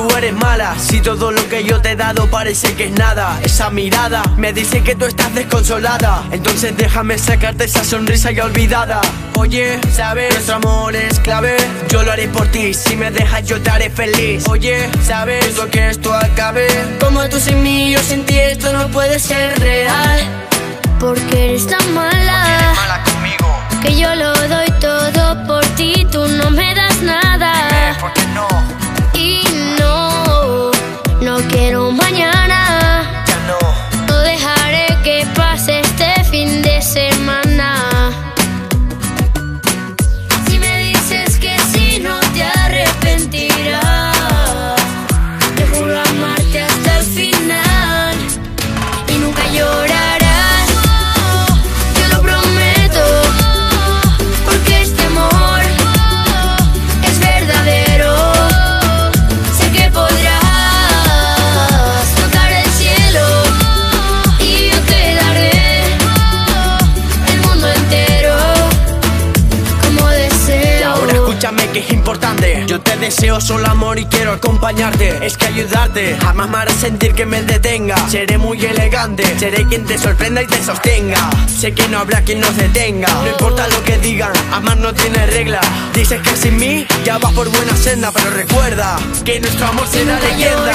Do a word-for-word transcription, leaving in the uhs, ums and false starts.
tú eres mala, si todo lo que yo te he dado parece que es nada. Esa mirada me dice que tú estás desconsolada, entonces déjame sacarte esa sonrisa ya olvidada. Oye, ¿sabes? Nuestro amor es clave, yo lo haré por ti, si me dejas yo te haré feliz. Oye, ¿sabes? Lo que esto acabe. Como tú sin mí, yo sin ti, esto no puede ser real. Porque eres tan mala, Porque eres mala conmigo, que yo lo doy todo por ti, tú no me das nada. dime, ¿por qué no? Y no, no quiero mañana, Ya no. no dejaré que pase este fin de semana. Si me dices que sí, no te arrepentirás. Te juro amarte hasta el final y nunca llorarás. Yo lo prometo, porque este amor es verdadero. Sé que podrás tocar el cielo y yo te daré el mundo entero como deseo. Ahora escúchame que es importante, yo te deseo solo amor y quiero acompañarte. Es que ayudarte jamás me hará sentir que me detenga. Seré muy elegante, seré quien te sorprenda y te sostenga. Sé que no habrá quien nos detenga, no importa lo que digan, amar no tiene regla. Dices que sin mí ya vas por buena senda, pero recuerda que nuestro amor será leyenda.